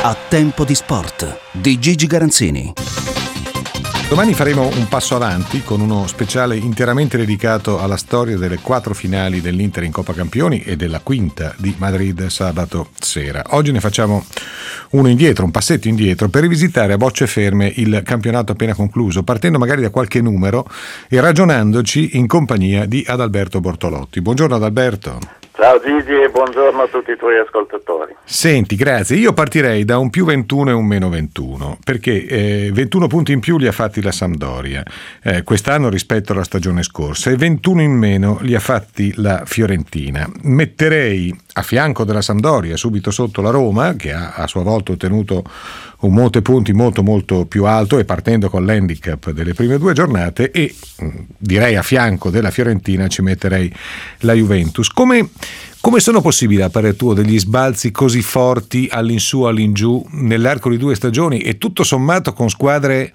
A tempo di sport di Gigi Garanzini. Domani faremo un passo avanti con uno speciale interamente dedicato alla storia delle 4 finali dell'Inter in Coppa Campioni e della quinta di Madrid sabato sera. Oggi ne facciamo uno indietro, un passetto indietro, per rivisitare a bocce ferme il campionato appena concluso, partendo magari da qualche numero e ragionandoci in compagnia di Adalberto Bortolotti. Buongiorno Adalberto. Ciao Gigi e buongiorno a tutti i tuoi ascoltatori. Senti, grazie. Io partirei da un più 21 e un meno 21, perché 21 punti in più li ha fatti la Sampdoria quest'anno rispetto alla stagione scorsa e 21 in meno li ha fatti la Fiorentina. Metterei a fianco della Sampdoria, subito sotto, la Roma, che ha a sua volta ottenuto un monte punti molto molto più alto e partendo con l'handicap delle prime 2 giornate, e direi a fianco della Fiorentina ci metterei la Juventus. Come sono possibili, a parere tuo, degli sbalzi così forti all'insù all'ingiù nell'arco di 2 stagioni e tutto sommato con squadre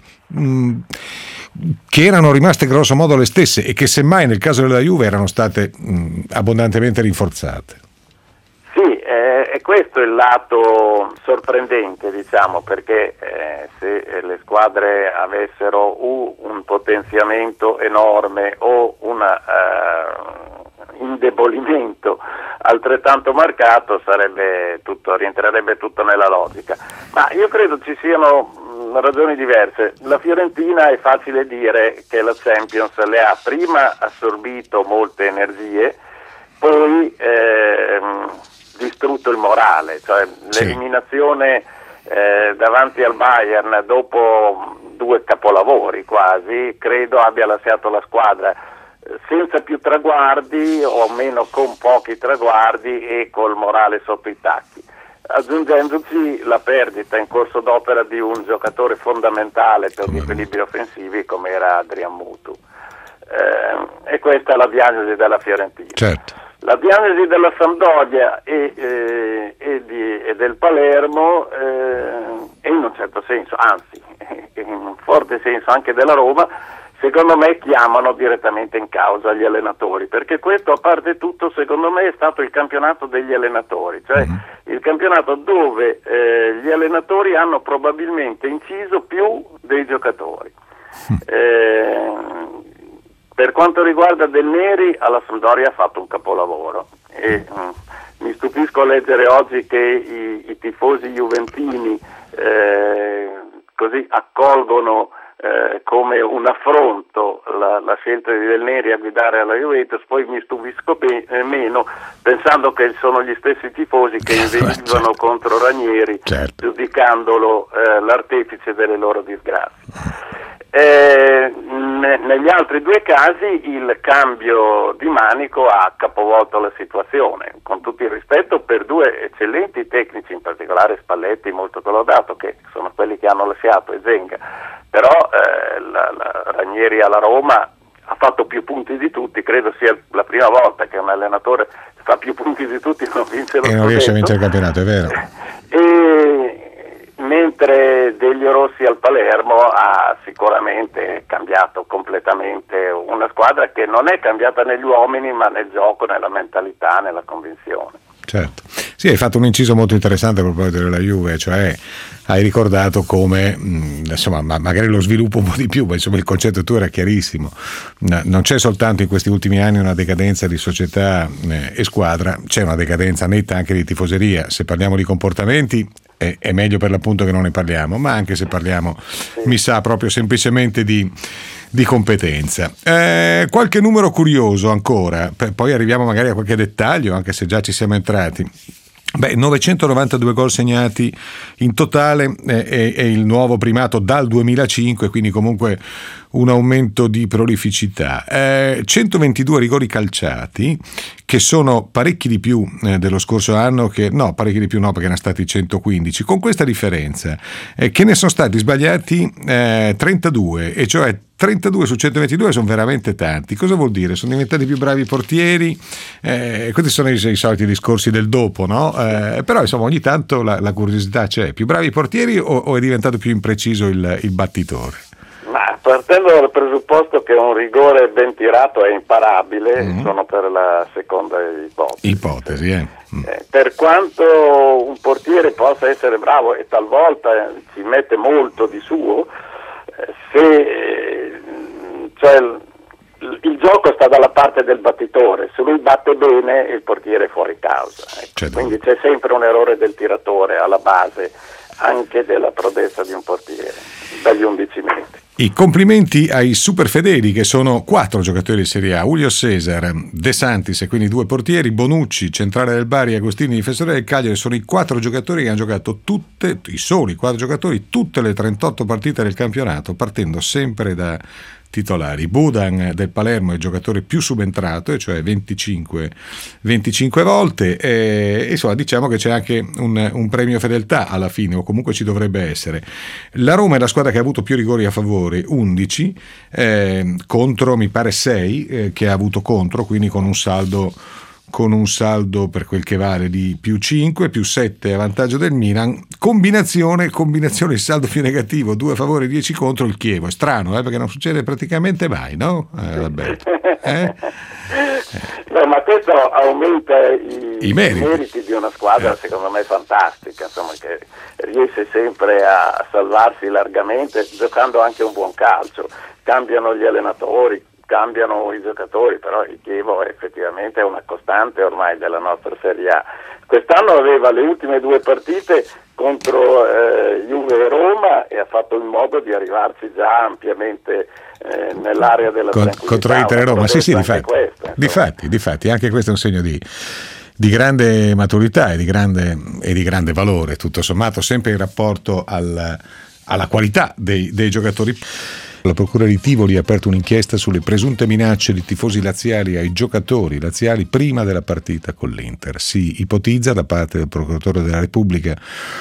che erano rimaste grosso modo le stesse e che semmai nel caso della Juve erano state abbondantemente rinforzate? E questo è il lato sorprendente, diciamo, perché se le squadre avessero un potenziamento enorme o un indebolimento altrettanto marcato, rientrerebbe tutto nella logica. Ma io credo ci siano ragioni diverse. La Fiorentina, è facile dire che la Champions le ha prima assorbito molte energie, poi distrutto il morale, cioè l'eliminazione davanti al Bayern dopo 2 capolavori quasi, credo abbia lasciato la squadra senza più traguardi, o almeno con pochi traguardi e col morale sotto i tacchi, aggiungendoci la perdita in corso d'opera di un giocatore fondamentale per gli equilibri offensivi come era Adrian Mutu, e questa è la diagnosi della Fiorentina. Certo. La diagnosi della Sampdoria e del Palermo e in un certo senso, anzi in un forte senso anche della Roma, secondo me chiamano direttamente in causa gli allenatori, perché questo, a parte tutto, secondo me è stato il campionato degli allenatori, cioè il campionato dove gli allenatori hanno probabilmente inciso più dei giocatori. Per quanto riguarda Del Neri, alla Sampdoria ha fatto un capolavoro e mi stupisco a leggere oggi che i tifosi juventini così accolgono come un affronto la scelta di Del Neri a guidare alla Juventus. Poi mi stupisco meno pensando che sono gli stessi tifosi che inveivano contro Ranieri, giudicandolo l'artefice delle loro disgrazie. Negli altri 2 casi il cambio di manico ha capovolto la situazione, con tutto il rispetto per 2 eccellenti tecnici, in particolare Spalletti, molto collaudato, che sono quelli che hanno lasciato, e Zenga, però la Ranieri alla Roma ha fatto più punti di tutti, credo sia la prima volta che un allenatore fa più punti di tutti e non vince lo scudetto. E non riesce a vincere il campionato, è vero. Mentre Degli Rossi al Palermo ha sicuramente cambiato completamente una squadra che non è cambiata negli uomini, ma nel gioco, nella mentalità, nella convinzione. Certo. Sì, hai fatto un inciso molto interessante a proposito della Juve, cioè hai ricordato come, insomma, magari lo sviluppo un po' di più, ma insomma il concetto tuo era chiarissimo. Non c'è soltanto in questi ultimi anni una decadenza di società e squadra, c'è una decadenza netta anche di tifoseria. Se parliamo di comportamenti è meglio per l'appunto che non ne parliamo, ma anche se parliamo, mi sa, proprio semplicemente di competenza. Qualche numero curioso ancora, poi arriviamo magari a qualche dettaglio, anche se già ci siamo entrati. 992 gol segnati in totale, è il nuovo primato dal 2005, quindi comunque un aumento di prolificità. 122 rigori calciati, che sono parecchi di più dello scorso anno, parecchi di più no, perché erano stati 115, con questa differenza che ne sono stati sbagliati 32, e cioè 32 su 122 sono veramente tanti. Cosa vuol dire? Sono diventati più bravi i portieri, questi sono i soliti discorsi del dopo, no? Però insomma ogni tanto la curiosità c'è. Più bravi i portieri o è diventato più impreciso il battitore? Ma partendo dal presupposto che un rigore ben tirato è imparabile, sono per la seconda ipotesi. Per quanto un portiere possa essere bravo e talvolta ci mette molto di suo, il gioco sta dalla parte del battitore, se lui batte bene il portiere è fuori causa, ecco. Quindi c'è sempre un errore del tiratore alla base anche della prodezza di un portiere dagli 11 metri. I complimenti ai superfedeli, che sono 4 giocatori di Serie A: Julio Cesar, De Santis, e quindi 2 portieri, Bonucci, centrale del Bari, Agostini, difensore del Cagliari. Sono i 4 giocatori che hanno giocato i soli 4 giocatori tutte le 38 partite del campionato, partendo sempre da titolari. Budan del Palermo è il giocatore più subentrato, cioè 25 volte, e insomma diciamo che c'è anche un premio fedeltà alla fine, o comunque ci dovrebbe essere. La Roma è la squadra che ha avuto più rigori a favore, 11 contro mi pare 6 che ha avuto contro, quindi con un saldo per quel che vale di più 5, più 7 a vantaggio del Milan. Combinazione il saldo più negativo, 2 a favore, 10 contro il Chievo. È strano, perché non succede praticamente mai, no? Vabbè. No, ma questo aumenta i meriti di una squadra secondo me fantastica, insomma, che riesce sempre a salvarsi largamente giocando anche un buon calcio. Cambiano gli allenatori, cambiano i giocatori, però il Chievo effettivamente è una costante ormai della nostra Serie A. Quest'anno aveva le ultime 2 partite contro Juve e Roma e ha fatto in modo di arrivarci già ampiamente nell'area della tranquillità. Contro Inter e Roma, sì, difatti anche questo è un segno di grande maturità e di grande valore, tutto sommato, sempre in rapporto alla qualità dei giocatori. La Procura di Tivoli ha aperto un'inchiesta sulle presunte minacce di tifosi laziali ai giocatori laziali prima della partita con l'Inter. Si ipotizza da parte del Procuratore della Repubblica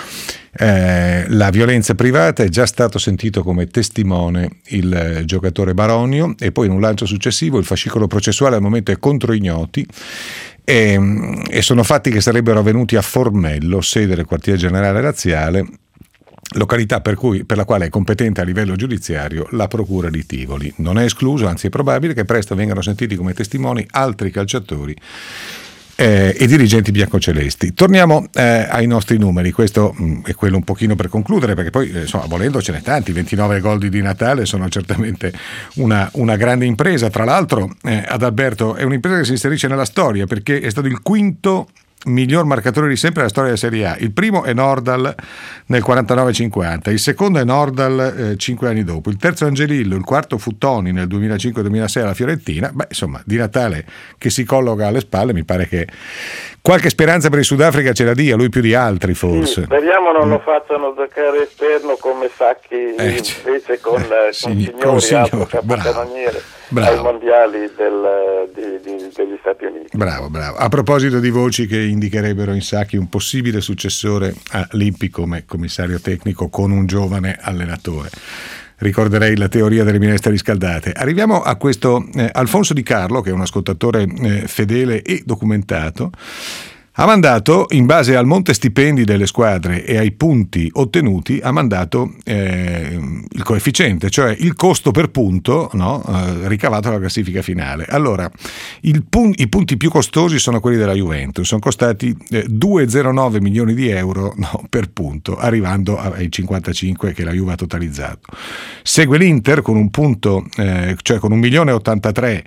la violenza privata. È già stato sentito come testimone il giocatore Baronio, e poi in un lancio successivo il fascicolo processuale al momento è contro ignoti, e sono fatti che sarebbero avvenuti a Formello, sede del quartier generale laziale, località per la quale è competente a livello giudiziario la Procura di Tivoli. Non è escluso, anzi è probabile, che presto vengano sentiti come testimoni altri calciatori e dirigenti biancocelesti. Torniamo ai nostri numeri. Questo è quello un pochino per concludere, perché poi volendo ce n'è tanti. 29 gol di Di Natale sono certamente una grande impresa. Tra l'altro Adalberto, è un'impresa che si inserisce nella storia, perché è stato il quinto miglior marcatore di sempre della storia della Serie A. Il primo è Nordal nel 49-50, il secondo è Nordal 5 anni dopo, il terzo è Angelillo, il quarto fu Toni nel 2005-2006 alla Fiorentina. Insomma, Di Natale che si colloca alle spalle, mi pare che qualche speranza per il Sudafrica ce la dia, lui più di altri forse. Sì, speriamo non lo facciano giocare esterno come Sacchi invece con Signori, altro capocannoniere ai mondiali degli Stati Uniti. Bravo. A proposito di voci che indicherebbero in Sacchi un possibile successore a Lippi come commissario tecnico con un giovane allenatore, ricorderei la teoria delle minestre riscaldate. Arriviamo a questo Alfonso Di Carlo, che è un ascoltatore fedele e documentato. Ha mandato, in base al monte stipendi delle squadre e ai punti ottenuti, ha mandato il coefficiente, cioè il costo per punto, ricavato dalla classifica finale. Allora, i punti più costosi sono quelli della Juventus, sono costati 2,09 milioni di euro per punto, arrivando ai 55 che la Juve ha totalizzato. Segue l'Inter con un punto, cioè con 1.083.000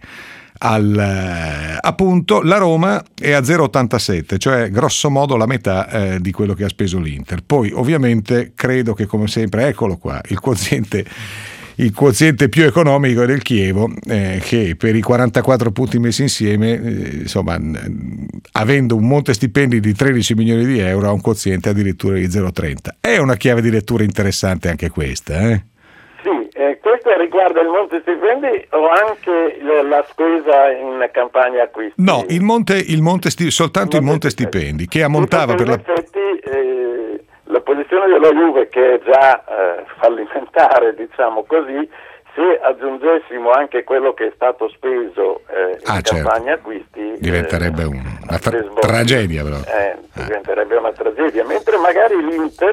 a punto. La Roma è a 0,87, cioè grosso modo la metà di quello che ha speso l'Inter. Poi ovviamente credo che, come sempre, eccolo qua, il quoziente più economico è del Chievo, che per i 44 punti messi insieme, avendo un monte stipendi di 13 milioni di euro, ha un quoziente addirittura di 0,30. È una chiave di lettura interessante anche questa, Questo riguarda il monte stipendi o anche la spesa in campagna acquisti? No, soltanto il monte stipendi, che ammontava per la posizione della Juve, che è già fallimentare, diciamo così, se aggiungessimo anche quello che è stato speso in campagna acquisti, diventerebbe una tragedia, però. Diventerebbe una tragedia, mentre magari l'Inter,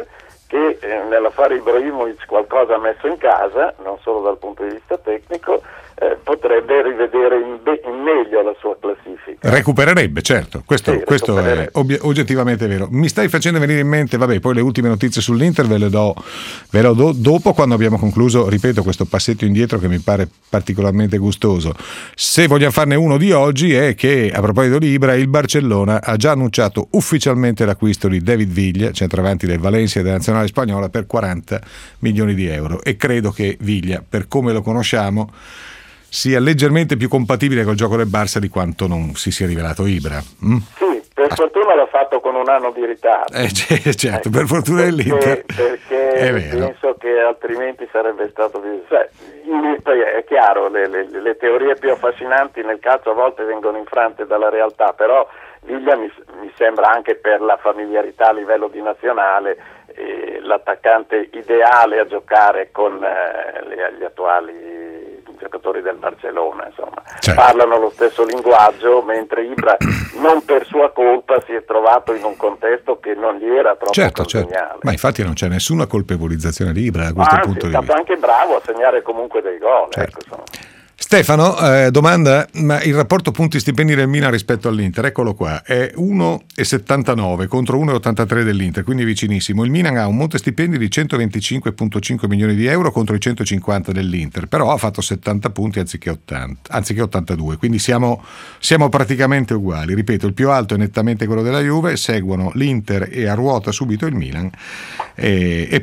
che nell'affare Ibrahimovic qualcosa ha messo in casa, non solo dal punto di vista tecnico, potrebbe rivedere in meglio la sua classifica. Recupererebbe, certo, questo recupererebbe. È oggettivamente vero. Mi stai facendo venire in mente, poi le ultime notizie sull'Inter ve le do dopo, quando abbiamo concluso, ripeto, questo passetto indietro che mi pare particolarmente gustoso. Se vogliamo farne uno di oggi è che, a proposito di Ibra, il Barcellona ha già annunciato ufficialmente l'acquisto di David Villa, centravanti del Valencia e della nazionale spagnola, per 40 milioni di euro, e credo che Villa, per come lo conosciamo, sia leggermente più compatibile col gioco del Barça di quanto non si sia rivelato Ibra. Sì, per fortuna l'ha fatto con un anno di ritardo. Certo, per fortuna dell'Inter. Perché penso che altrimenti sarebbe stato più... Poi è chiaro, le teorie più affascinanti nel calcio a volte vengono infrante dalla realtà, però Viglia mi sembra, anche per la familiarità a livello di nazionale, l'attaccante ideale a giocare con gli attuali giocatori del Barcellona, insomma. Certo. Parlano lo stesso linguaggio, mentre Ibra, non per sua colpa, si è trovato in un contesto che non gli era troppo congeniale. Ma infatti non c'è nessuna colpevolizzazione di Ibra da questo punto di vista. È stato anche bravo a segnare comunque dei gol. Certo. Ecco, Stefano, domanda, ma il rapporto punti stipendi del Milan rispetto all'Inter, eccolo qua, è 1,79 contro 1,83 dell'Inter, quindi vicinissimo. Il Milan ha un monte stipendi di 125,5 milioni di euro contro i 150 dell'Inter, però ha fatto 70 punti anziché 82, quindi siamo praticamente uguali. Ripeto, il più alto è nettamente quello della Juve, seguono l'Inter e a ruota subito il Milan, e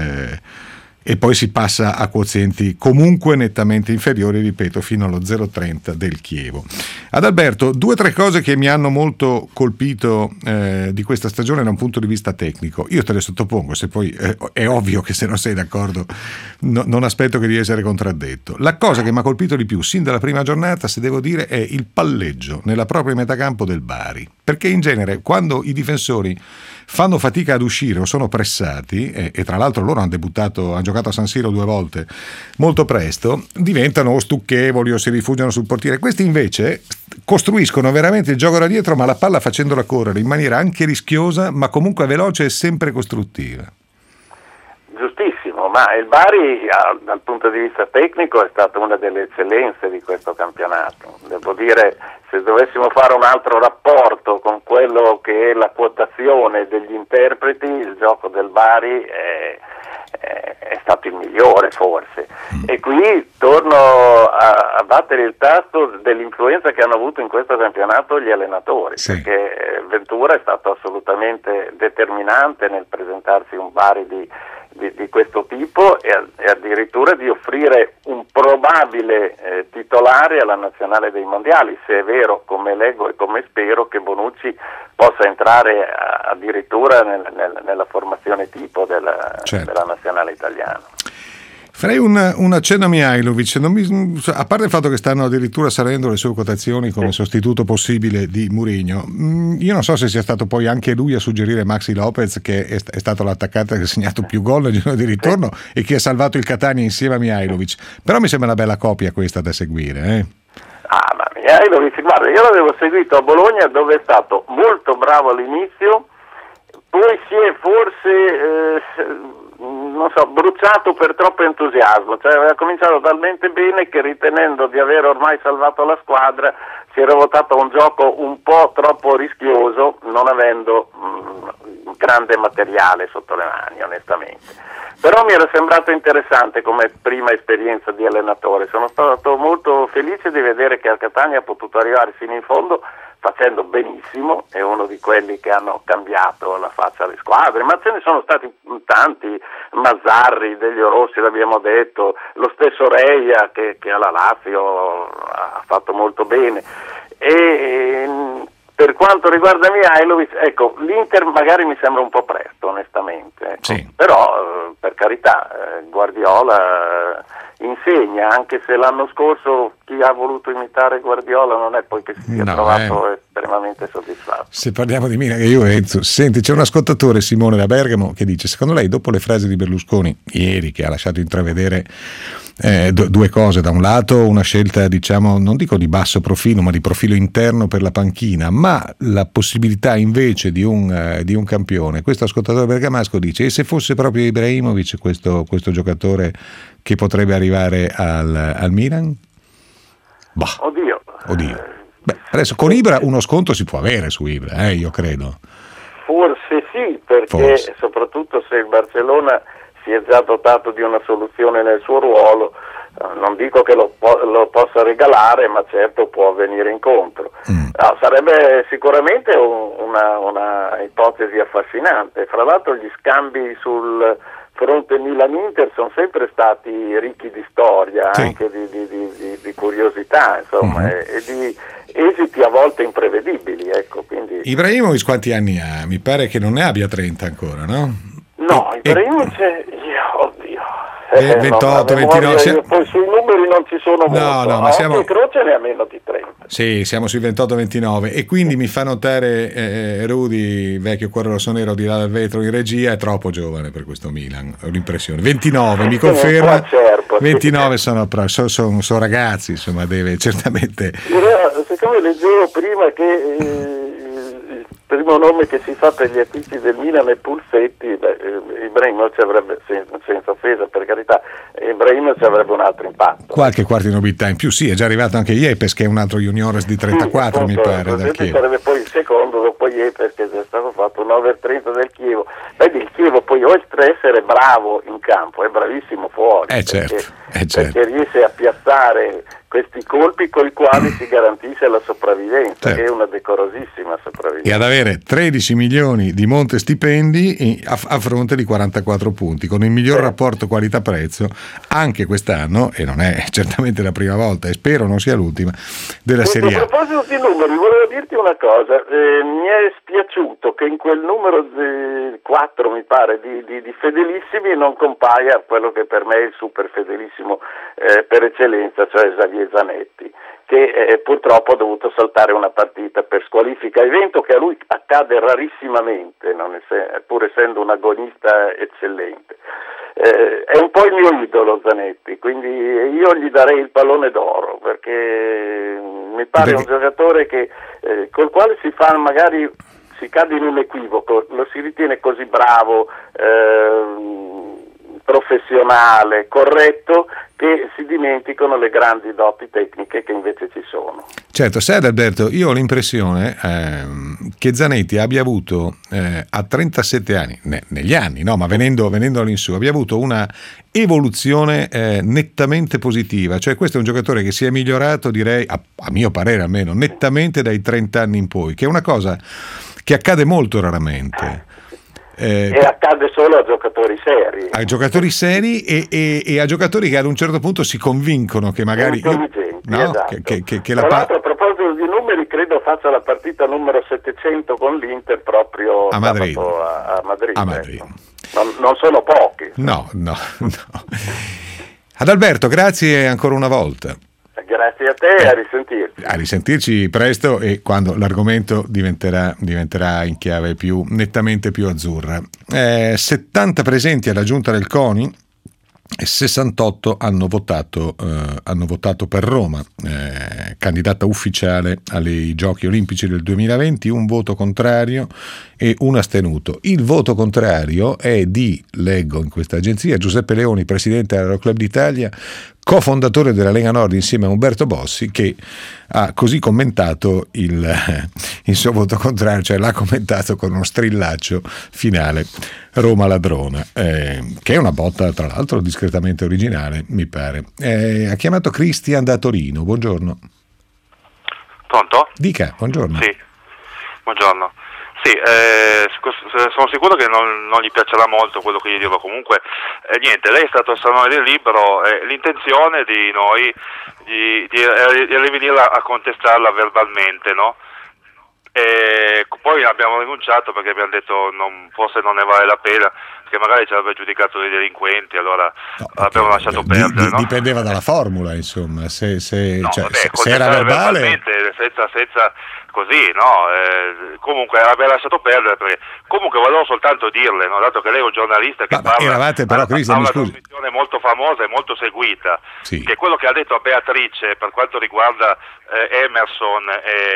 poi si passa a quozienti comunque nettamente inferiori, ripeto, fino allo 0,30 del Chievo. Adalberto, 2 o 3 cose che mi hanno molto colpito di questa stagione da un punto di vista tecnico. Io te le sottopongo, se poi è ovvio che se non sei d'accordo non aspetto che di essere contraddetto. La cosa che mi ha colpito di più sin dalla prima giornata, se devo dire, è il palleggio nella propria metacampo del Bari, perché in genere quando i difensori fanno fatica ad uscire o sono pressati, e tra l'altro loro hanno giocato a San Siro 2 volte molto presto, diventano o stucchevoli o si rifugiano sul portiere. Questi invece costruiscono veramente il gioco da dietro, ma la palla facendola correre in maniera anche rischiosa, ma comunque veloce e sempre costruttiva. Giustissimo, ma il Bari dal punto di vista tecnico è stata una delle eccellenze di questo campionato. Devo dire, se dovessimo fare un altro rapporto con quello che è la quotazione degli interpreti, il gioco del Bari è stato il migliore forse. E qui torno a battere il tasto dell'influenza che hanno avuto in questo campionato gli allenatori, perché Ventura è stato assolutamente determinante nel presentarsi un Bari di questo tipo e addirittura di offrire un probabile titolare alla nazionale dei mondiali, se è vero, come leggo e come spero, che Bonucci possa entrare addirittura nella formazione tipo della nazionale italiana. Farei un accenno a Mihajlović, a parte il fatto che stanno addirittura salendo le sue quotazioni come sostituto possibile di Mourinho. Io non so se sia stato poi anche lui a suggerire Maxi Lopez, che è stato l'attaccante che ha segnato più gol nel giro di ritorno e che ha salvato il Catania insieme a Mihajlović. Però mi sembra una bella coppia questa da seguire. Ma Mihajlović, guarda, io l'avevo seguito a Bologna, dove è stato molto bravo all'inizio, poi si è forse bruciato per troppo entusiasmo, cioè aveva cominciato talmente bene che, ritenendo di aver ormai salvato la squadra, si era votato a un gioco un po' troppo rischioso, non avendo grande materiale sotto le mani, onestamente. Però mi era sembrato interessante come prima esperienza di allenatore. Sono stato molto felice di vedere che al Catania ha potuto arrivare fino in fondo facendo benissimo, è uno di quelli che hanno cambiato la faccia alle squadre, ma ce ne sono stati tanti, Mazzarri, Delio Rossi l'abbiamo detto, lo stesso Reia che alla Lazio ha fatto molto bene. E per quanto riguarda Mihajlović, ecco, l'Inter magari mi sembra un po' presto, onestamente, ecco. Sì. Però per carità, Guardiola insegna, anche se l'anno scorso chi ha voluto imitare Guardiola non è poi che si sia trovato estremamente soddisfatto. Se parliamo di Milan e Juventus, senti, c'è un ascoltatore, Simone da Bergamo, che dice: secondo lei, dopo le frasi di Berlusconi ieri, che ha lasciato intravedere due cose, da un lato una scelta, diciamo, non dico di basso profilo, ma di profilo interno per la panchina, ma la possibilità invece di un campione, questo ascoltatore Salvatore Bergamasco dice: e se fosse proprio Ibrahimovic questo giocatore che potrebbe arrivare al Milan? Bah. Oddio. Beh, adesso con Ibra uno sconto si può avere su Ibra, io credo. Forse sì, perché soprattutto se il Barcellona si è già dotato di una soluzione nel suo ruolo, non dico che lo possa regalare, ma certo può venire incontro. Sarebbe sicuramente una ipotesi affascinante. Fra l'altro gli scambi sul fronte Milan-Inter sono sempre stati ricchi di storia, sì, anche di curiosità, insomma, e di esiti a volte imprevedibili, ecco. Quindi Ibrahimovic quanti anni ha? Mi pare che non ne abbia 30 ancora, no? No, Ibrahimovic oddio. 28, 29. Poi sui numeri non ci sono molto. No, ma siamo... Croce ne ha meno di 30. Sì, siamo sui 28-29 e quindi mi fa notare Rudy, vecchio cuore rossonero di là dal vetro in regia, è troppo giovane per questo Milan, ho l'impressione. 29, mi conferma? 29 sono ragazzi, insomma, deve certamente... Siccome leggevo prima che il primo nome che si fa per gli acquisti del Milan è Pulsetti, Ibrahimovic avrebbe, senza offesa per carità, Ibrahimovic avrebbe un altro impatto. Qualche quarti nobiltà in più, sì, è già arrivato anche Yepes che è un altro juniores di 34, sì, mi pare. Sarebbe poi il secondo dopo Yepes, che è già stato fatto un over 30 del Chievo. Vedi, il Chievo poi oltre a essere bravo in campo è bravissimo fuori, perché riesce a piazzare questi colpi con i quali si garantisce la sopravvivenza, che è una decorosissima sopravvivenza. E ad avere 13 milioni di monte stipendi a fronte di 44 punti, con il miglior rapporto qualità-prezzo anche quest'anno, e non è certamente la prima volta, e spero non sia l'ultima, della Serie A. A proposito di numeri, volevo dirti una cosa, mi è spiaciuto che in quel numero 4, mi pare, di fedelissimi non compaia quello che per me è il super fedelissimo per eccellenza, cioè Xavier Zanetti, che purtroppo ha dovuto saltare una partita per squalifica, evento che a lui accade rarissimamente, pur essendo un agonista eccellente. È un po' il mio idolo Zanetti, quindi io gli darei il pallone d'oro, perché mi pare un giocatore che col quale si cade in un equivoco, lo si ritiene così bravo, professionale, corretto, che si dimenticano le grandi doti tecniche che invece ci sono. Certo, sai Alberto, io ho l'impressione che Zanetti abbia avuto a 37 anni, negli anni, no, ma venendo all'insù, abbia avuto una evoluzione nettamente positiva, cioè questo è un giocatore che si è migliorato, direi, a mio parere almeno, nettamente dai 30 anni in poi, che è una cosa che accade molto raramente. E accade solo a giocatori seri. A giocatori seri e a giocatori che ad un certo punto si convincono che magari... esatto. che Tra l'altro, a proposito di numeri, credo faccia la partita numero 700 con l'Inter proprio a Madrid. A Madrid. Ecco. Non sono pochi. No. Adalberto, grazie ancora una volta. Grazie a te e a risentirci. A risentirci presto, e quando l'argomento diventerà in chiave nettamente più azzurra. 70 presenti alla giunta del CONI e 68 hanno votato per Roma, candidata ufficiale ai Giochi Olimpici del 2020, un voto contrario e un astenuto. Il voto contrario è leggo in questa agenzia, Giuseppe Leoni, presidente dell'Aeroclub d'Italia, cofondatore della Lega Nord insieme a Umberto Bossi, che ha così commentato il suo voto contrario, cioè l'ha commentato con uno strillaccio finale: Roma ladrona, che è una botta tra l'altro discretamente originale, mi pare. Ha chiamato Cristian da Torino. Buongiorno. Pronto? Dica, buongiorno. Sì, buongiorno. Sì, sono sicuro che non gli piacerà molto quello che gli dirò. Comunque, niente, lei è stato al Salone del Libro, l'intenzione di noi di venire a contestarla verbalmente, no? E poi abbiamo rinunciato perché abbiamo detto forse non ne vale la pena, perché magari ci avrebbe giudicato dei delinquenti, allora abbiamo lasciato perdere. Dipendeva dalla formula, insomma, se era verbale, senza così, no? Comunque aveva lasciato perdere, perché comunque volevo soltanto dirle, no? Dato che lei è un giornalista che parla, eravate però, Cristian, ha una trasmissione molto famosa e molto seguita, sì, che quello che ha detto a Beatrice per quanto riguarda Emerson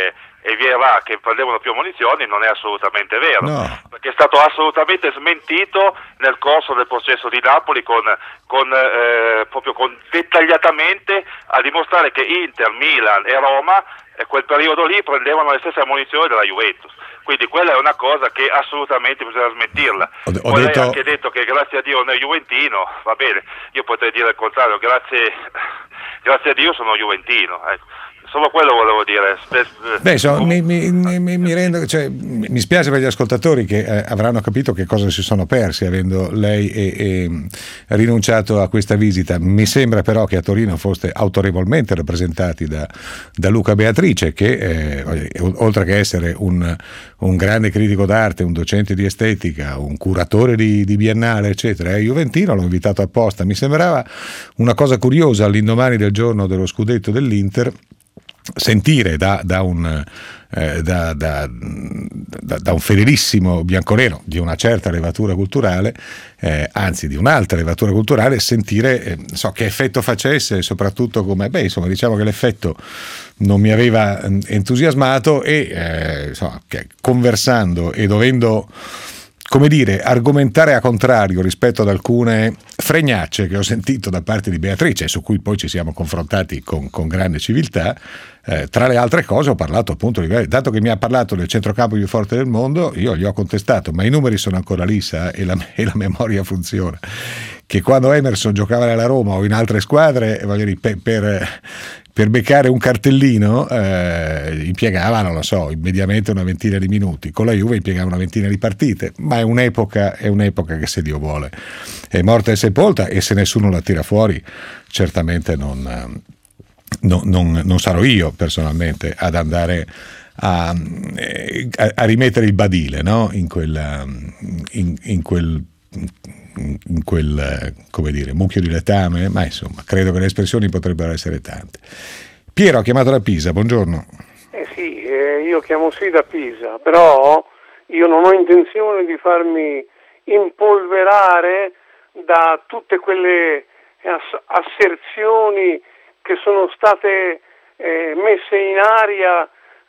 e via va che prendevano più munizioni, non è assolutamente vero, no. Perché è stato assolutamente smentito nel corso del processo di Napoli proprio dettagliatamente a dimostrare che Inter, Milan e Roma quel periodo lì prendevano le stesse munizioni della Juventus. Quindi quella è una cosa che assolutamente bisogna smentirla. Lei ha anche detto che grazie a Dio non è juventino, va bene, io potrei dire il contrario, grazie a Dio sono juventino, ecco. Solo quello volevo dire. Mi rendo, cioè, mi spiace per gli ascoltatori che avranno capito che cosa si sono persi avendo lei rinunciato a questa visita. Mi sembra però che a Torino foste autorevolmente rappresentati da Luca Beatrice, che oltre che essere un grande critico d'arte, un docente di estetica, un curatore di Biennale, eccetera, è juventino. L'ho invitato apposta. Mi sembrava una cosa curiosa all'indomani del giorno dello scudetto dell'Inter sentire da un fedelissimo bianconero di una certa levatura culturale, anzi di un'altra levatura culturale, sentire che effetto facesse, e soprattutto come, diciamo che l'effetto non mi aveva entusiasmato e conversando e dovendo, come dire, argomentare a contrario rispetto ad alcune fregnacce che ho sentito da parte di Beatrice, su cui poi ci siamo confrontati con grande civiltà. Tra le altre cose ho parlato appunto dato che mi ha parlato del centrocampo più forte del mondo, io gli ho contestato, ma i numeri sono ancora lì, e la memoria funziona, che quando Emerson giocava nella Roma o in altre squadre, per beccare un cartellino impiegava, non lo so, mediamente una ventina di minuti. Con la Juve impiegava una ventina di partite, ma è un'epoca che, se Dio vuole, è morta e sepolta, e se nessuno la tira fuori certamente non sarò io personalmente ad andare a rimettere il badile, no? in quel come dire, mucchio di letame, ma insomma credo che le espressioni potrebbero essere tante. Piero ha chiamato da Pisa, buongiorno. Io chiamo sì da Pisa, però io non ho intenzione di farmi impolverare da tutte quelle asserzioni che sono state messe in aria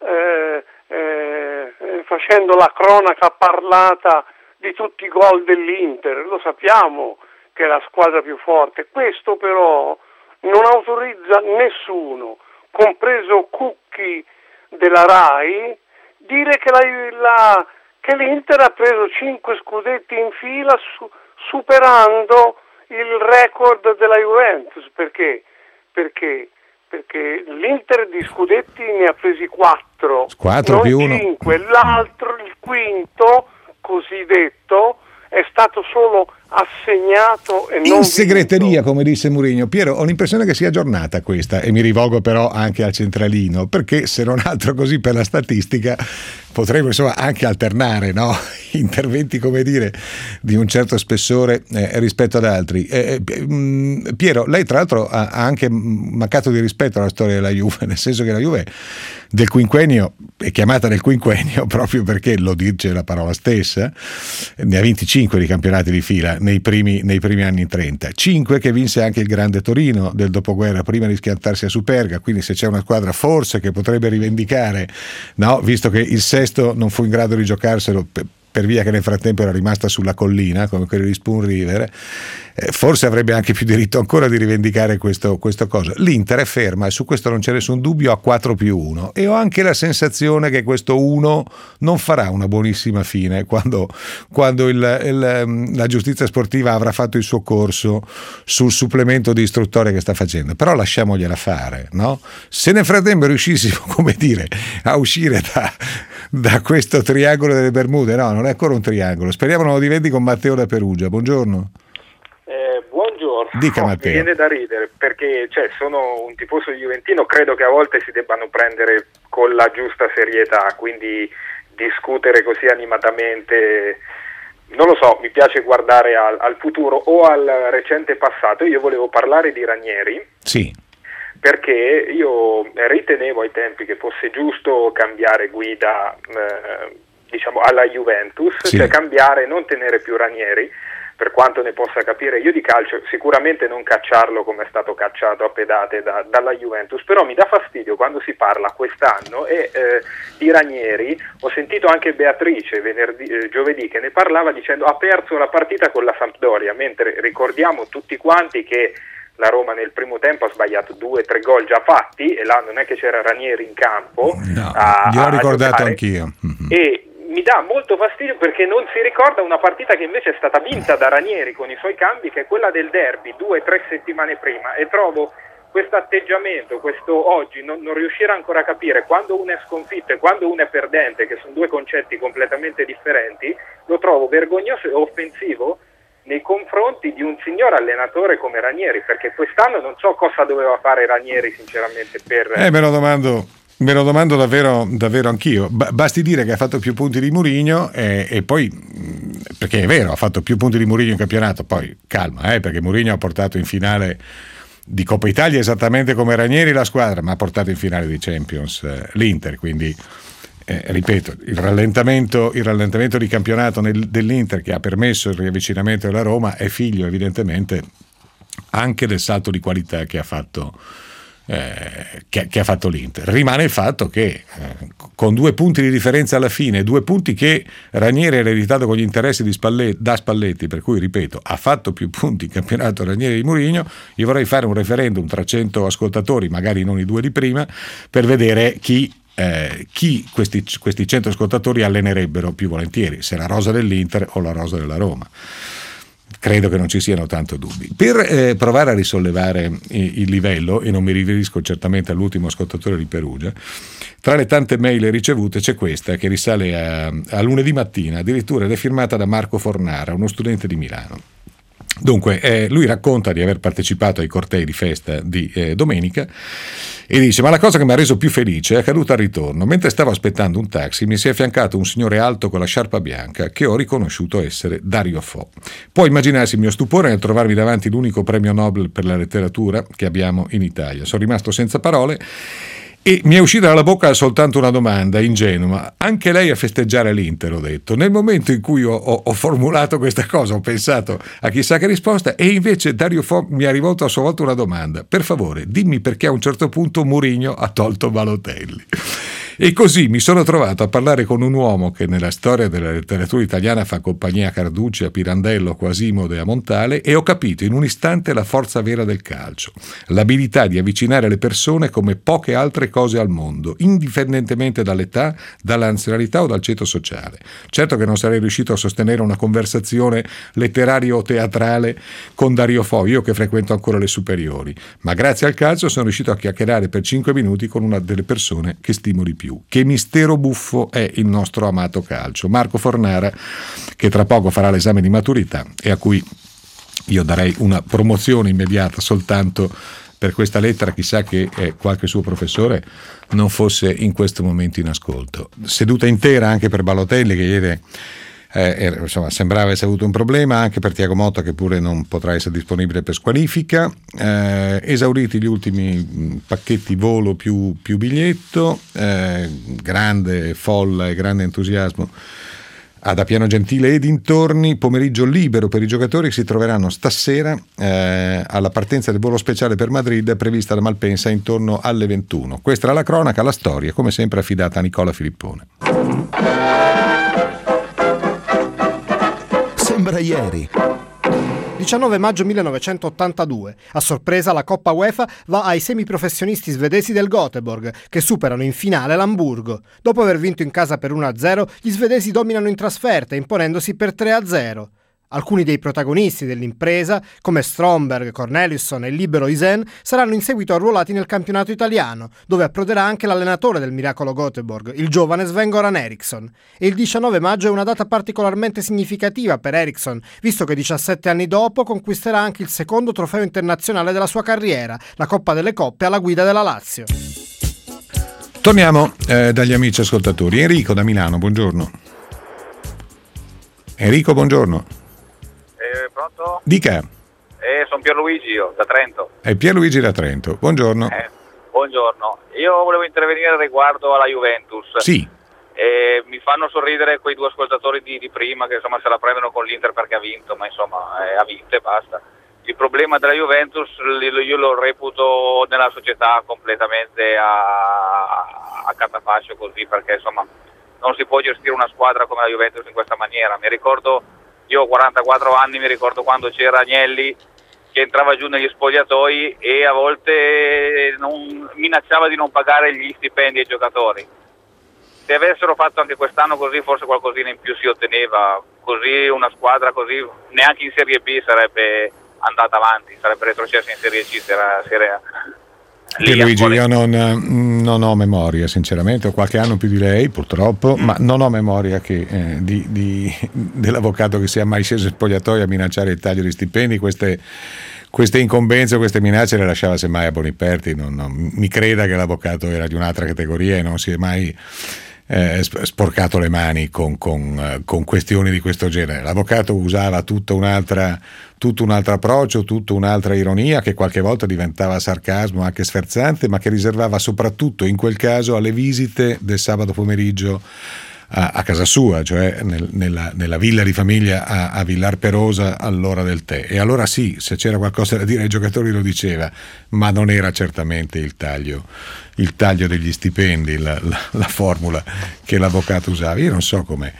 facendo la cronaca parlata di tutti i gol dell'Inter. Lo sappiamo che è la squadra più forte. Questo però non autorizza nessuno, compreso Cucchi della RAI, dire che l'Inter ha preso 5 scudetti in fila superando il record della Juventus. Perché l'Inter di scudetti ne ha presi 4 più 5, l'altro, il quinto cosiddetto, è stato solo assegnato e non in segreteria vinto. Come disse Mourinho. Piero, ho l'impressione che sia giornata questa, e mi rivolgo però anche al centralino, perché se non altro così per la statistica potremmo insomma anche alternare, no? Interventi, come dire, di un certo spessore rispetto ad altri. Piero, lei tra l'altro ha anche mancato di rispetto alla storia della Juve, nel senso che la Juve del quinquennio è chiamata del quinquennio proprio perché lo dice la parola stessa, ne ha 25 di campionati di fila nei primi anni 30, 5 che vinse anche il grande Torino del dopoguerra prima di schiantarsi a Superga, quindi se c'è una squadra forse che potrebbe rivendicare, no, visto che il sesto non fu in grado di giocarselo per via che nel frattempo era rimasta sulla collina come quello di Spoon River, forse avrebbe anche più diritto ancora di rivendicare questo cosa. L'Inter è ferma e su questo non c'è nessun dubbio, a 4+1, e ho anche la sensazione che questo 1 non farà una buonissima fine quando la giustizia sportiva avrà fatto il suo corso sul supplemento di istruttoria che sta facendo. Però lasciamogliela fare, no? Se nel frattempo riuscissimo, come dire, a uscire da questo triangolo delle Bermude, no, non è ancora un triangolo, speriamo non lo diventi con Matteo da Perugia. Buongiorno. Buongiorno. Dica Matteo. Mi viene da ridere perché sono un tifoso juventino, credo che a volte si debbano prendere con la giusta serietà, quindi discutere così animatamente, non lo so, mi piace guardare al futuro o al recente passato. Io volevo parlare di Ranieri. Sì. Perché io ritenevo ai tempi che fosse giusto cambiare guida alla Juventus, sì. Cioè cambiare, non tenere più Ranieri, per quanto ne possa capire io di calcio, sicuramente non cacciarlo come è stato cacciato a pedate dalla Juventus, però mi dà fastidio quando si parla quest'anno di Ranieri. Ho sentito anche Beatrice giovedì che ne parlava dicendo ha perso la partita con la Sampdoria, mentre ricordiamo tutti quanti che la Roma nel primo tempo ha sbagliato 2-3 gol già fatti e là non è che c'era Ranieri in campo. No, gliel'ho ricordato anch'io. E mi dà molto fastidio perché non si ricorda una partita che invece è stata vinta da Ranieri con i suoi cambi, che è quella del derby 2-3 settimane prima, e trovo questo atteggiamento, questo oggi non riuscire ancora a capire quando uno è sconfitto e quando uno è perdente, che sono due concetti completamente differenti, lo trovo vergognoso e offensivo nei confronti di un signor allenatore come Ranieri, perché quest'anno non so cosa doveva fare Ranieri sinceramente me lo domando davvero anch'io. Basti dire che ha fatto più punti di Mourinho e poi, perché è vero, ha fatto più punti di Mourinho in campionato, poi calma, perché Mourinho ha portato in finale di Coppa Italia esattamente come Ranieri la squadra, ma ha portato in finale di Champions l'Inter, quindi ripeto, il rallentamento di campionato dell'Inter che ha permesso il riavvicinamento della Roma è figlio evidentemente anche del salto di qualità che ha fatto l'Inter. Rimane il fatto che con 2 punti di differenza alla fine, 2 punti che Ranieri ha ereditato con gli interessi da Spalletti, per cui ripeto ha fatto più punti in campionato Ranieri di Mourinho. Io vorrei fare un referendum tra 100 ascoltatori, magari non i 2 di prima, per vedere chi questi 100 ascoltatori allenerebbero più volentieri, se la rosa dell'Inter o la rosa della Roma. Credo che non ci siano tanto dubbi. Per provare a risollevare il livello, e non mi riferisco certamente all'ultimo ascoltatore di Perugia, tra le tante mail ricevute c'è questa che risale a lunedì mattina, addirittura ed è firmata da Marco Fornara, uno studente di Milano. Dunque, lui racconta di aver partecipato ai cortei di festa di domenica e dice: ma la cosa che mi ha reso più felice è accaduta al ritorno. Mentre stavo aspettando un taxi mi si è affiancato un signore alto con la sciarpa bianca che ho riconosciuto essere Dario Fo. Può immaginarsi il mio stupore nel trovarmi davanti l'unico premio Nobel per la letteratura che abbiamo in Italia. Sono rimasto senza parole e mi è uscita dalla bocca soltanto una domanda ingenua: anche lei a festeggiare l'Inter? Ho detto. Nel momento in cui ho formulato questa cosa ho pensato a chissà che risposta, e invece Dario Fo mi ha rivolto a sua volta una domanda: per favore dimmi perché a un certo punto Mourinho ha tolto Balotelli. E così mi sono trovato a parlare con un uomo che nella storia della letteratura italiana fa compagnia a Carducci, a Pirandello, a Quasimodo e a Montale, e ho capito in un istante la forza vera del calcio, l'abilità di avvicinare le persone come poche altre cose al mondo, indipendentemente dall'età, dall'anzianità o dal ceto sociale. Certo che non sarei riuscito a sostenere una conversazione letteraria o teatrale con Dario Fo, io che frequento ancora le superiori, ma grazie al calcio sono riuscito a chiacchierare per 5 minuti con una delle persone che stimo di più. Che mistero buffo è il nostro amato calcio. Marco Fornara, che tra poco farà l'esame di maturità e a cui io darei una promozione immediata soltanto per questa lettera, chissà che qualche suo professore non fosse in questo momento in ascolto. Seduta intera anche per Balotelli, che ieri insomma, sembrava essere avuto un problema, anche per Thiago Motta, che pure non potrà essere disponibile per squalifica. Esauriti gli ultimi pacchetti volo più biglietto, grande folla e grande entusiasmo ad Appiano Gentile e dintorni. Pomeriggio libero per i giocatori che si troveranno stasera alla partenza del volo speciale per Madrid prevista da Malpensa intorno alle 21. Questa era la cronaca, la storia come sempre affidata a Nicola Filippone. Sembra ieri. 19 maggio 1982. A sorpresa la Coppa UEFA va ai semiprofessionisti svedesi del Göteborg, che superano in finale l'Amburgo. Dopo aver vinto in casa per 1-0, gli svedesi dominano in trasferta, imponendosi per 3-0. Alcuni dei protagonisti dell'impresa, come Stromberg, Corneliusson e il libero Isen, saranno in seguito arruolati nel campionato italiano, dove approderà anche l'allenatore del miracolo Göteborg, il giovane Sven-Goran Eriksson. E il 19 maggio è una data particolarmente significativa per Eriksson, visto che 17 anni dopo conquisterà anche il secondo trofeo internazionale della sua carriera, la Coppa delle Coppe alla guida della Lazio. Torniamo dagli amici ascoltatori. Enrico da Milano, buongiorno. Enrico, buongiorno. Pronto? Dica. Sono Pierluigi, io, da Trento. È Pierluigi da Trento, buongiorno. Buongiorno, io volevo intervenire riguardo alla Juventus. Sì. E mi fanno sorridere quei due ascoltatori di prima che insomma se la prendono con l'Inter perché ha vinto, ma insomma ha vinto e basta. Il problema della Juventus io lo reputo nella società completamente a catafascio così, perché insomma non si può gestire una squadra come la Juventus in questa maniera. Mi ricordo, io ho 44 anni, mi ricordo quando c'era Agnelli che entrava giù negli spogliatoi e a volte minacciava di non pagare gli stipendi ai giocatori. Se avessero fatto anche quest'anno così, forse qualcosina in più si otteneva, così una squadra così neanche in Serie B sarebbe andata avanti, sarebbe retrocessa in Serie C. Luigi, io non ho memoria sinceramente, ho qualche anno più di lei purtroppo, ma non ho memoria dell'avvocato che sia mai sceso in spogliatoio a minacciare il taglio di stipendi. Queste incombenze o queste minacce le lasciava semmai a Boniperti. Non mi creda che l'avvocato era di un'altra categoria e non si è mai sporcato le mani con questioni di questo genere. L'avvocato usava tutto un altro approccio, tutta un'altra ironia che qualche volta diventava sarcasmo anche sferzante, ma che riservava soprattutto in quel caso alle visite del sabato pomeriggio a casa sua, cioè nella villa di famiglia a Villar Perosa all'ora del tè. E allora sì, se c'era qualcosa da dire ai giocatori lo diceva, ma non era certamente il taglio degli stipendi la formula che l'avvocato usava. Io non so come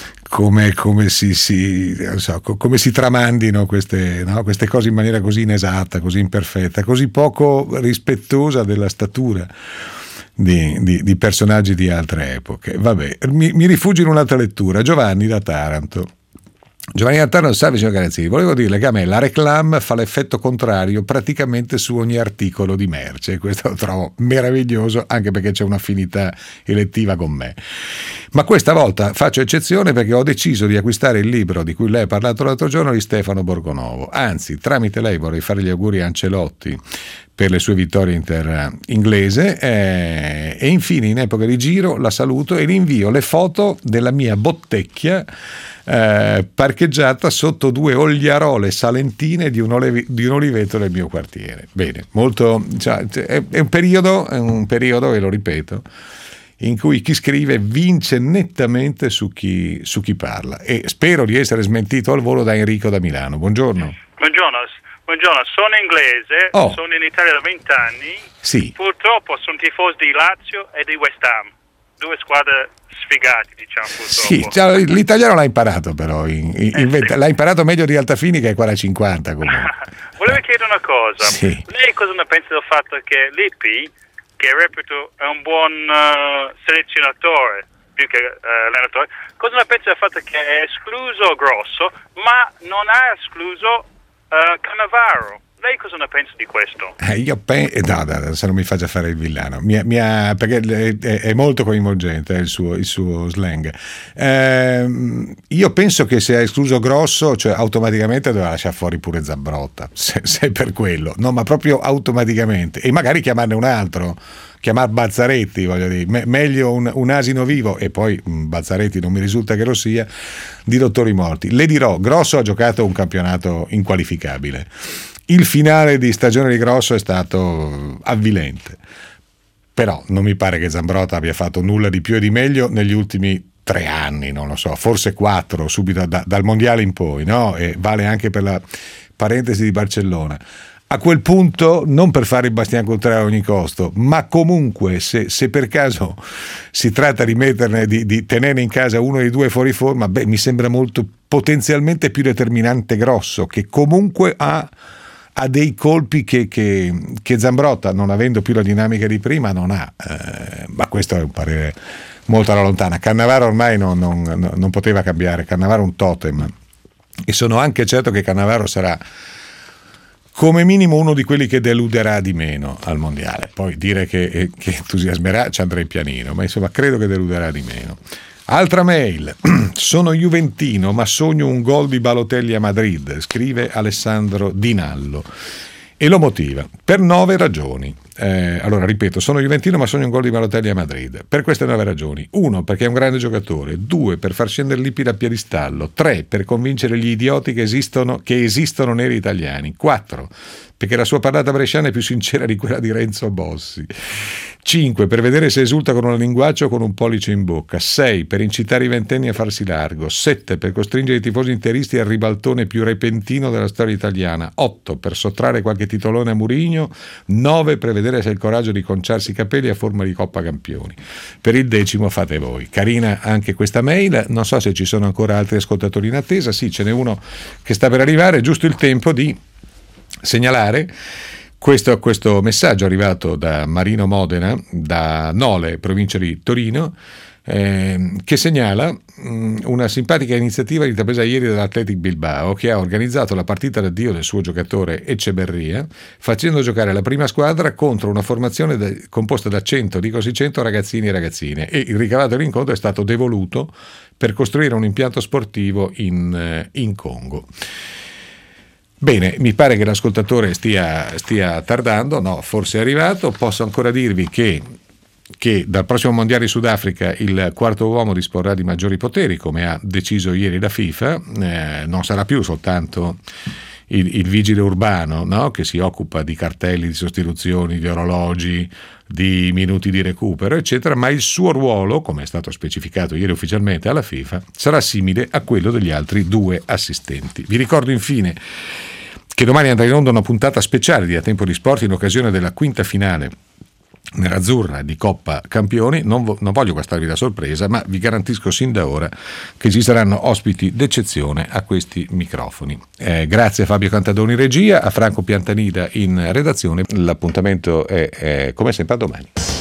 si tramandino queste cose in maniera così inesatta, così imperfetta, così poco rispettosa della statura di personaggi di altre epoche. Vabbè, mi rifugio in un'altra lettura. Giovanni da Taranto, salve signor Garanzini, volevo dirle che a me la reclame fa l'effetto contrario praticamente su ogni articolo di merce. Questo lo trovo meraviglioso, anche perché c'è un'affinità elettiva con me. Ma questa volta faccio eccezione perché ho deciso di acquistare il libro di cui lei ha parlato l'altro giorno di Stefano Borgonovo. Anzi, tramite lei vorrei fare gli auguri a Ancelotti per le sue vittorie in terra inglese e infine in epoca di giro la saluto e le invio le foto della mia bottecchia parcheggiata sotto 2 ogliarole salentine di un oliveto del mio quartiere. Bene, molto, cioè, è un periodo, e lo ripeto, in cui chi scrive vince nettamente su chi parla, e spero di essere smentito al volo da Enrico da Milano. Buongiorno, sono inglese, sono in Italia da 20 anni. Sì. Purtroppo sono tifoso di Lazio e di West Ham, 2 squadre sfigate, diciamo, purtroppo. Sì, cioè, l'italiano l'ha imparato però, l'ha imparato meglio di Altafini che è qua a 50 comunque. Volevo chiedere una cosa, sì. Lei cosa ne pensa del fatto che Lippi, che reputo è un buon selezionatore più che allenatore, cosa ne pensa del fatto che è escluso Grosso ma non ha escluso Cannavaro? Lei cosa ne pensa di questo? Io penso, se non mi fa già fare il villano, perché è molto coinvolgente il suo slang. Io penso che se ha escluso Grosso, cioè automaticamente doveva lasciare fuori pure Zambrotta, se è per quello, no, ma proprio automaticamente, e magari chiamarne un altro, chiamare Bazzaretti, voglio dire, meglio un asino vivo, e poi Bazzaretti non mi risulta che lo sia, di dottori morti. Le dirò, Grosso ha giocato un campionato inqualificabile. Il finale di stagione di Grosso è stato avvilente, però non mi pare che Zambrotta abbia fatto nulla di più e di meglio negli ultimi 3 anni, non lo so, forse 4, subito dal mondiale in poi, no? E vale anche per la parentesi di Barcellona. A quel punto, non per fare il bastian contrario a ogni costo, ma comunque se per caso si tratta di tenerne in casa uno dei 2 fuori forma, mi sembra molto potenzialmente più determinante Grosso, che comunque ha dei colpi che Zambrotta, non avendo più la dinamica di prima, non ha. Ma questo è un parere molto alla lontana. Cannavaro ormai non poteva cambiare. Cannavaro è un totem, e sono anche certo che Cannavaro sarà come minimo uno di quelli che deluderà di meno al mondiale. Poi dire che entusiasmerà ci andrei pianino, ma insomma credo che deluderà di meno. Altra mail: sono juventino ma sogno un gol di Balotelli a Madrid, scrive Alessandro Dinallo, e lo motiva per 9 ragioni. Allora ripeto, sono juventino ma sogno un gol di Balotelli a Madrid per queste 9 ragioni: 1, perché è un grande giocatore; 2, per far scendere Lippi dal piedistallo; 3, per convincere gli idioti che esistono neri italiani; 4, perché la sua parlata bresciana è più sincera di quella di Renzo Bossi; 5 per vedere se esulta con una linguaccia o con un pollice in bocca, 6 per incitare i ventenni a farsi largo, 7 per costringere i tifosi interisti al ribaltone più repentino della storia italiana, 8 per sottrarre qualche titolone a Mourinho, 9 per vedere se ha il coraggio di conciarsi i capelli a forma di Coppa Campioni. Per il 10° fate voi. Carina anche questa mail, non so se ci sono ancora altri ascoltatori in attesa, sì, ce n'è uno che sta per arrivare, è giusto il tempo di segnalare questo messaggio arrivato da Marino Modena, da Nole, provincia di Torino, che segnala una simpatica iniziativa intrapresa ieri dall'Athletic Bilbao, che ha organizzato la partita d'addio del suo giocatore Echeverria, facendo giocare la prima squadra contro una formazione composta da 100 ragazzini e ragazzine, e il ricavato dell'incontro è stato devoluto per costruire un impianto sportivo in Congo. Bene, mi pare che l'ascoltatore stia tardando, no, forse è arrivato. Posso ancora dirvi che dal prossimo Mondiale in Sudafrica il quarto uomo disporrà di maggiori poteri, come ha deciso ieri la FIFA, non sarà più soltanto il vigile urbano, no? Che si occupa di cartelli, di sostituzioni, di orologi, di minuti di recupero, eccetera, ma il suo ruolo, come è stato specificato ieri ufficialmente alla FIFA, sarà simile a quello degli altri 2 assistenti. Vi ricordo infine che domani andrà in onda una puntata speciale di A Tempo di Sport in occasione della quinta finale nerazzurra di Coppa Campioni. Non voglio guastarvi la sorpresa, ma vi garantisco sin da ora che ci saranno ospiti d'eccezione a questi microfoni. Grazie a Fabio Cantadoni in regia, a Franco Piantanida in redazione. L'appuntamento è come sempre a domani.